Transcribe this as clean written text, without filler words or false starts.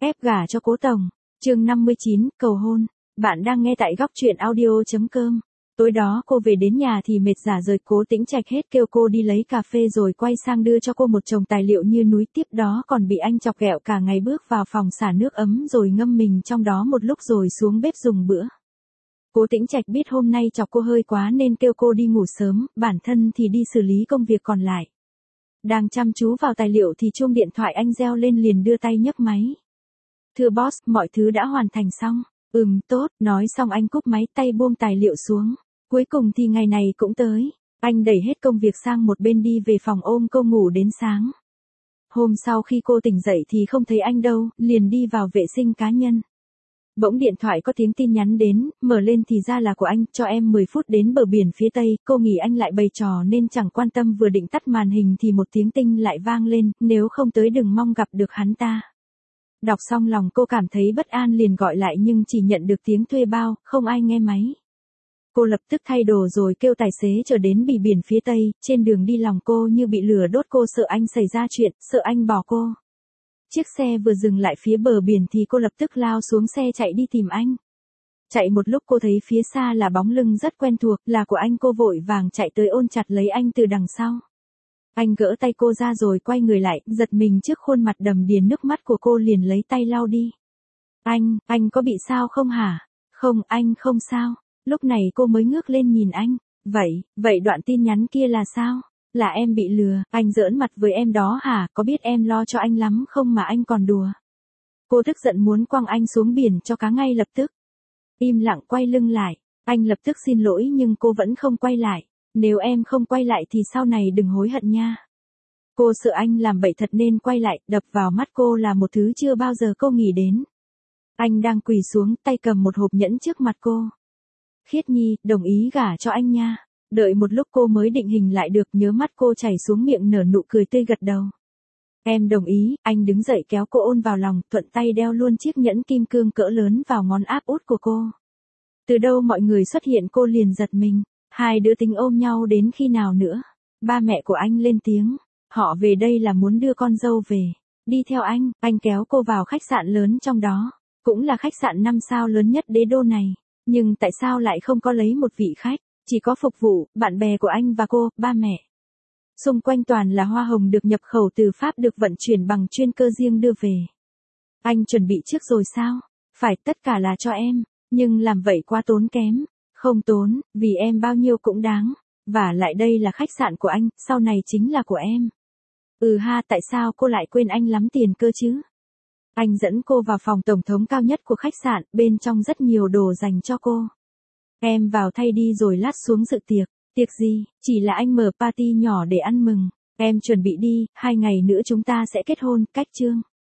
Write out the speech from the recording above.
Ép gả cho Cố Tổng. Chương 59, cầu hôn. Bạn đang nghe tại góc truyện audio.com. Tối đó cô về đến nhà thì mệt rã rời, Cố Tĩnh Trạch hết kêu cô đi lấy cà phê rồi quay sang đưa cho cô một chồng tài liệu như núi, tiếp đó còn bị anh chọc ghẹo cả ngày, bước vào phòng xả nước ấm rồi ngâm mình trong đó một lúc rồi xuống bếp dùng bữa. Cố Tĩnh Trạch biết hôm nay chọc cô hơi quá nên kêu cô đi ngủ sớm, bản thân thì đi xử lý công việc còn lại. Đang chăm chú vào tài liệu thì chuông điện thoại anh reo lên, liền đưa tay nhấc máy. Thưa boss, mọi thứ đã hoàn thành xong. Tốt, nói xong anh cúp máy, tay buông tài liệu xuống. Cuối cùng thì ngày này cũng tới. Anh đẩy hết công việc sang một bên, đi về phòng ôm cô ngủ đến sáng. Hôm sau khi cô tỉnh dậy thì không thấy anh đâu, liền đi vào vệ sinh cá nhân. Bỗng điện thoại có tiếng tin nhắn đến, mở lên thì ra là của anh: cho em 10 phút đến bờ biển phía tây. Cô nghĩ anh lại bày trò nên chẳng quan tâm, vừa định tắt màn hình thì một tiếng tinh lại vang lên: nếu không tới đừng mong gặp được hắn ta. Đọc xong lòng cô cảm thấy bất an, liền gọi lại nhưng chỉ nhận được tiếng thuê bao, không ai nghe máy. Cô lập tức thay đồ rồi kêu tài xế chở đến bờ biển phía tây. Trên đường đi lòng cô như bị lửa đốt, cô sợ anh xảy ra chuyện, sợ anh bỏ cô. Chiếc xe vừa dừng lại phía bờ biển thì cô lập tức lao xuống xe chạy đi tìm anh. Chạy một lúc cô thấy phía xa là bóng lưng rất quen thuộc, là của anh. Cô vội vàng chạy tới ôm chặt lấy anh từ đằng sau. Anh gỡ tay cô ra rồi quay người lại, giật mình trước khuôn mặt đầm đìa nước mắt của cô, liền lấy tay lau đi. Anh có bị sao không hả? Không, anh không sao. Lúc này cô mới ngước lên nhìn anh. Vậy đoạn tin nhắn kia là sao? Là em bị lừa, anh giỡn mặt với em đó hả? Có biết em lo cho anh lắm không mà anh còn đùa. Cô tức giận muốn quăng anh xuống biển cho cá ngay lập tức. Im lặng quay lưng lại, anh lập tức xin lỗi nhưng cô vẫn không quay lại. Nếu em không quay lại thì sau này đừng hối hận nha. Cô sợ anh làm bậy thật nên quay lại, đập vào mắt cô là một thứ chưa bao giờ cô nghĩ đến. Anh đang quỳ xuống, tay cầm một hộp nhẫn trước mặt cô. Khiết Nhi, đồng ý gả cho anh nha. Đợi một lúc cô mới định hình lại được, nhớ mắt cô chảy xuống miệng, nở nụ cười tươi gật đầu. Em đồng ý. Anh đứng dậy kéo cô ôn vào lòng, thuận tay đeo luôn chiếc nhẫn kim cương cỡ lớn vào ngón áp út của cô. Từ đâu mọi người xuất hiện, cô liền giật mình. Hai đứa tính ôm nhau đến khi nào nữa? Ba mẹ của anh lên tiếng. Họ về đây là muốn đưa con dâu về. Đi theo anh kéo cô vào khách sạn lớn trong đó. Cũng là khách sạn 5 sao lớn nhất đế đô này. Nhưng tại sao lại không có lấy một vị khách? Chỉ có phục vụ, bạn bè của anh và cô, ba mẹ. Xung quanh toàn là hoa hồng được nhập khẩu từ Pháp, được vận chuyển bằng chuyên cơ riêng đưa về. Anh chuẩn bị trước rồi sao? Phải, tất cả là cho em. Nhưng làm vậy quá tốn kém. Không tốn, vì em bao nhiêu cũng đáng. Và lại đây là khách sạn của anh, sau này chính là của em. Tại sao cô lại quên anh lắm tiền cơ chứ? Anh dẫn cô vào phòng tổng thống cao nhất của khách sạn, bên trong rất nhiều đồ dành cho cô. Em vào thay đi rồi lát xuống dự tiệc. Tiệc gì? Chỉ là anh mở party nhỏ để ăn mừng. Em chuẩn bị đi, 2 ngày nữa chúng ta sẽ kết hôn, cách chương.